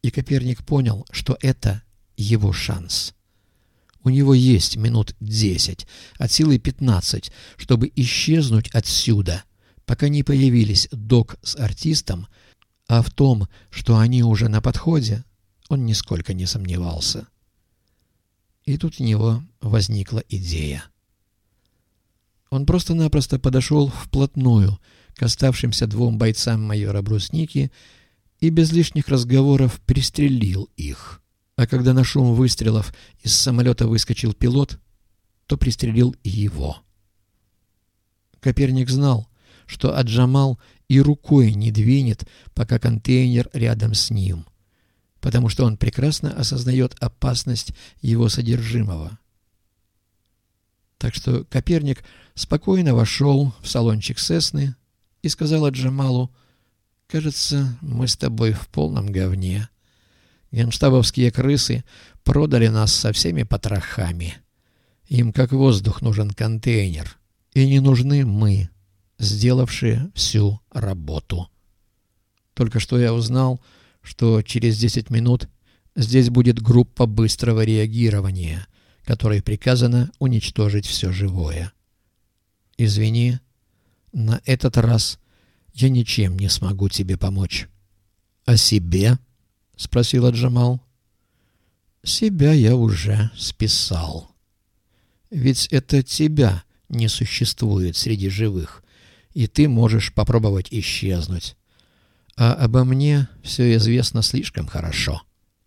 И Коперник понял, что это его шанс. У него есть минут 10, от силы 15, чтобы исчезнуть отсюда, пока не появились док с артистом, а в том, что они уже на подходе, он нисколько не сомневался. И тут у него возникла идея. Он просто-напросто подошел вплотную к оставшимся 2 бойцам майора Брусники и без лишних разговоров пристрелил их. А когда на шум выстрелов из самолета выскочил пилот, то пристрелил и его. Коперник знал, что Аджамал и рукой не двинет, пока контейнер рядом с ним, потому что он прекрасно осознает опасность его содержимого. Так что Коперник спокойно вошел в салончик Сесны и сказал Аджамалу: «Кажется, мы с тобой в полном говне. Генштабовские крысы продали нас со всеми потрохами. Им как воздух нужен контейнер, и не нужны мы, сделавшие всю работу. Только что я узнал, что через 10 минут здесь будет группа быстрого реагирования, которой приказано уничтожить все живое. Извини, на этот раз я ничем не смогу тебе помочь». «А себе?» — спросил Аджамал. «Себя я уже списал. Ведь это тебя не существует среди живых, и ты можешь попробовать исчезнуть. А обо мне все известно слишком хорошо».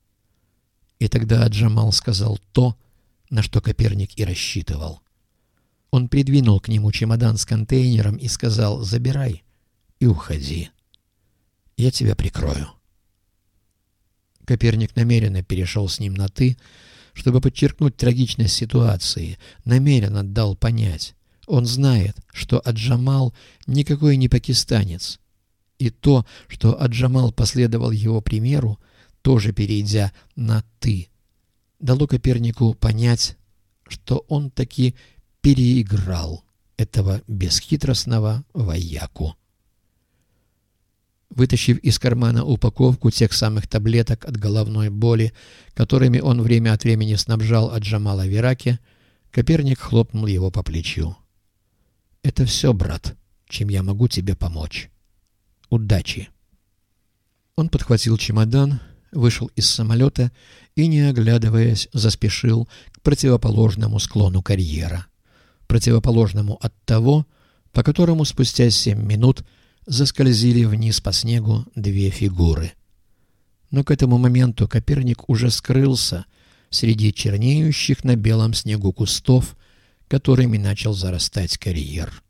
И тогда Аджамал сказал то, на что Коперник и рассчитывал. Он придвинул к нему чемодан с контейнером и сказал: «Забирай и уходи. Я тебя прикрою». Коперник намеренно перешел с ним на «ты», чтобы подчеркнуть трагичность ситуации, намеренно дал понять: он знает, что Аджамал никакой не пакистанец, и то, что Аджамал последовал его примеру, тоже перейдя на «ты», дало Копернику понять, что он таки переиграл этого бесхитростного вояку. Вытащив из кармана упаковку тех самых таблеток от головной боли, которыми он время от времени снабжал Аджамала в Ираке, Коперник хлопнул его по плечу. «Это все, брат, чем я могу тебе помочь. Удачи!» Он подхватил чемодан, вышел из самолета и, не оглядываясь, заспешил к противоположному склону карьера, противоположному от того, по которому спустя 7 минут заскользили вниз по снегу 2 фигуры. Но к этому моменту Коперник уже скрылся среди чернеющих на белом снегу кустов, которыми начал зарастать карьер.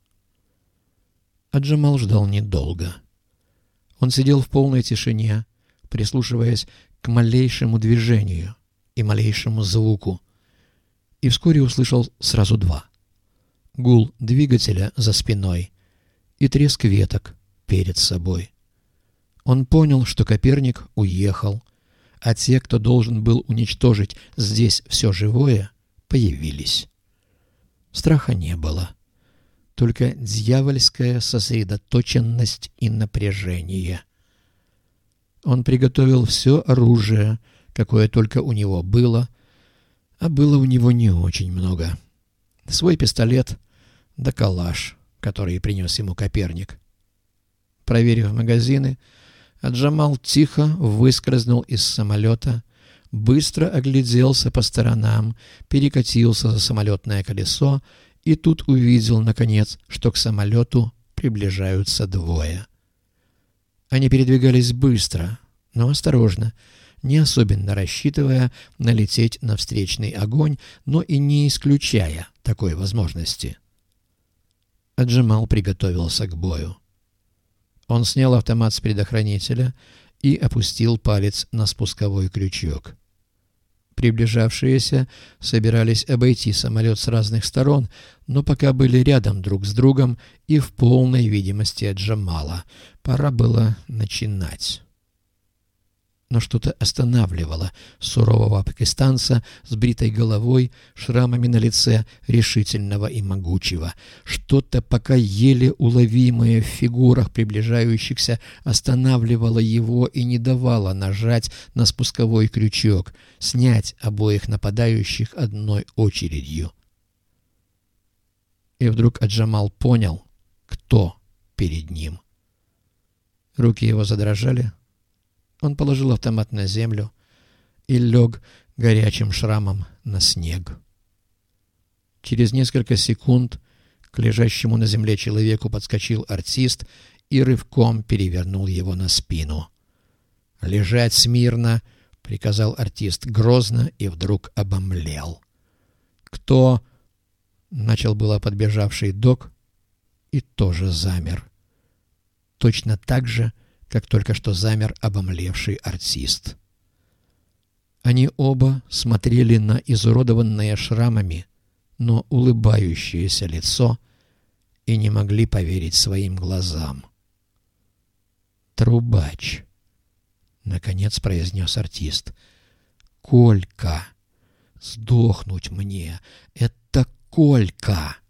Аджамал ждал недолго. Он сидел в полной тишине, прислушиваясь к малейшему движению и малейшему звуку, и вскоре услышал сразу 2: гул двигателя за спиной и треск веток перед собой. Он понял, что Коперник уехал, а те, кто должен был уничтожить здесь все живое, появились. Страха не было, только дьявольская сосредоточенность и напряжение. Он приготовил все оружие, какое только у него было, а было у него не очень много. Свой пистолет да калаш, который принес ему Коперник. Проверив магазины, Аджамал тихо выскользнул из самолета, быстро огляделся по сторонам, перекатился за самолетное колесо и тут увидел, наконец, что к самолету приближаются 2. Они передвигались быстро, но осторожно, не особенно рассчитывая налететь на встречный огонь, но и не исключая такой возможности. Аджамал приготовился к бою. Он снял автомат с предохранителя и опустил палец на спусковой крючок. Приближавшиеся собирались обойти самолет с разных сторон, но пока были рядом друг с другом и в полной видимости Аджамала. Пора было начинать. но что-то останавливало сурового пакистанца с бритой головой, шрамами на лице, решительного и могучего. Что-то пока еле уловимое в фигурах приближающихся останавливало его и не давало нажать на спусковой крючок, снять обоих нападающих одной очередью. И вдруг Аджамал понял, кто перед ним. Руки его задрожали. Он положил автомат на землю и лег горячим шрамом на снег. Через несколько секунд к лежащему на земле человеку подскочил артист и рывком перевернул его на спину. «Лежать смирно!» — приказал артист грозно и вдруг обомлел. «Кто?» — начал было подбежавший док и тоже замер. Точно так же, как только что замер обомлевший артист. Они оба смотрели на изуродованное шрамами, но улыбающееся лицо и не могли поверить своим глазам. «Трубач», — наконец произнес артист. «Колька! Сдохнуть мне! Это Колька!»